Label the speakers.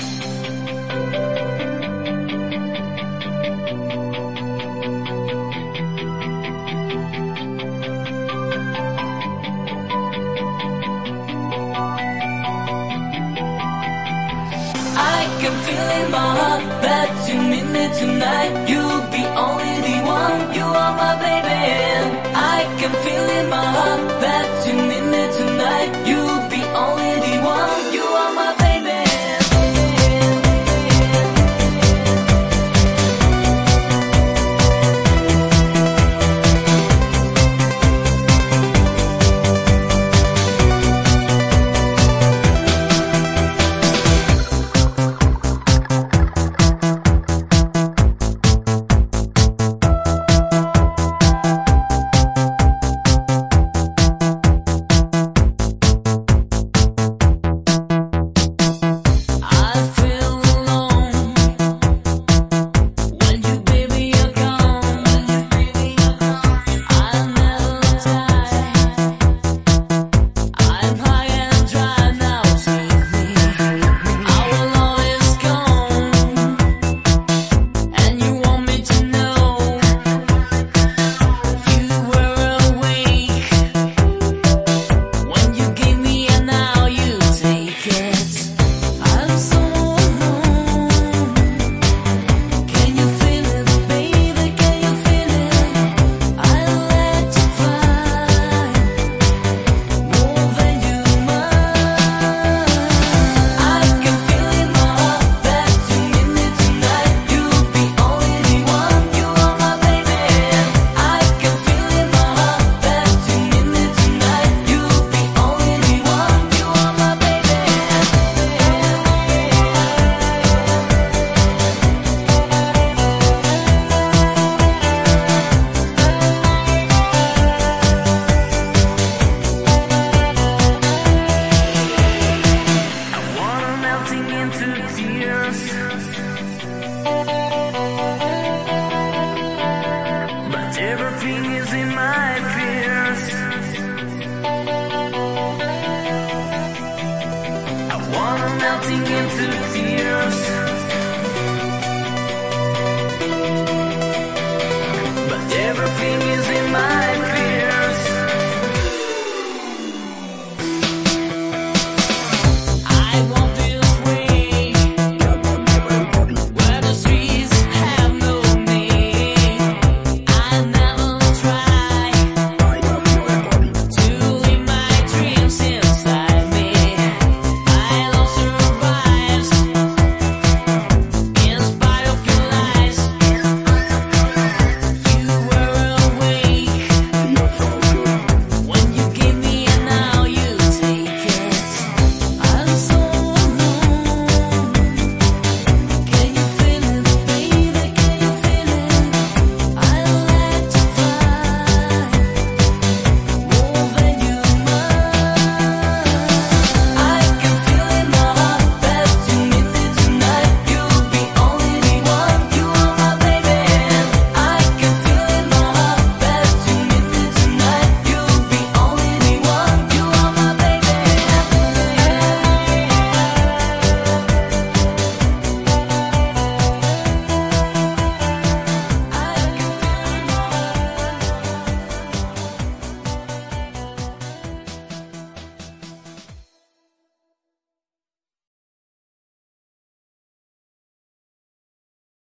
Speaker 1: I can feel in my heart that you need me tonight. You'll be only the one, you are my baby. I can feel in my heart that you need me tonight. You'll be only the one, you are my baby. But everything is in my fears. I wanna melting into tears.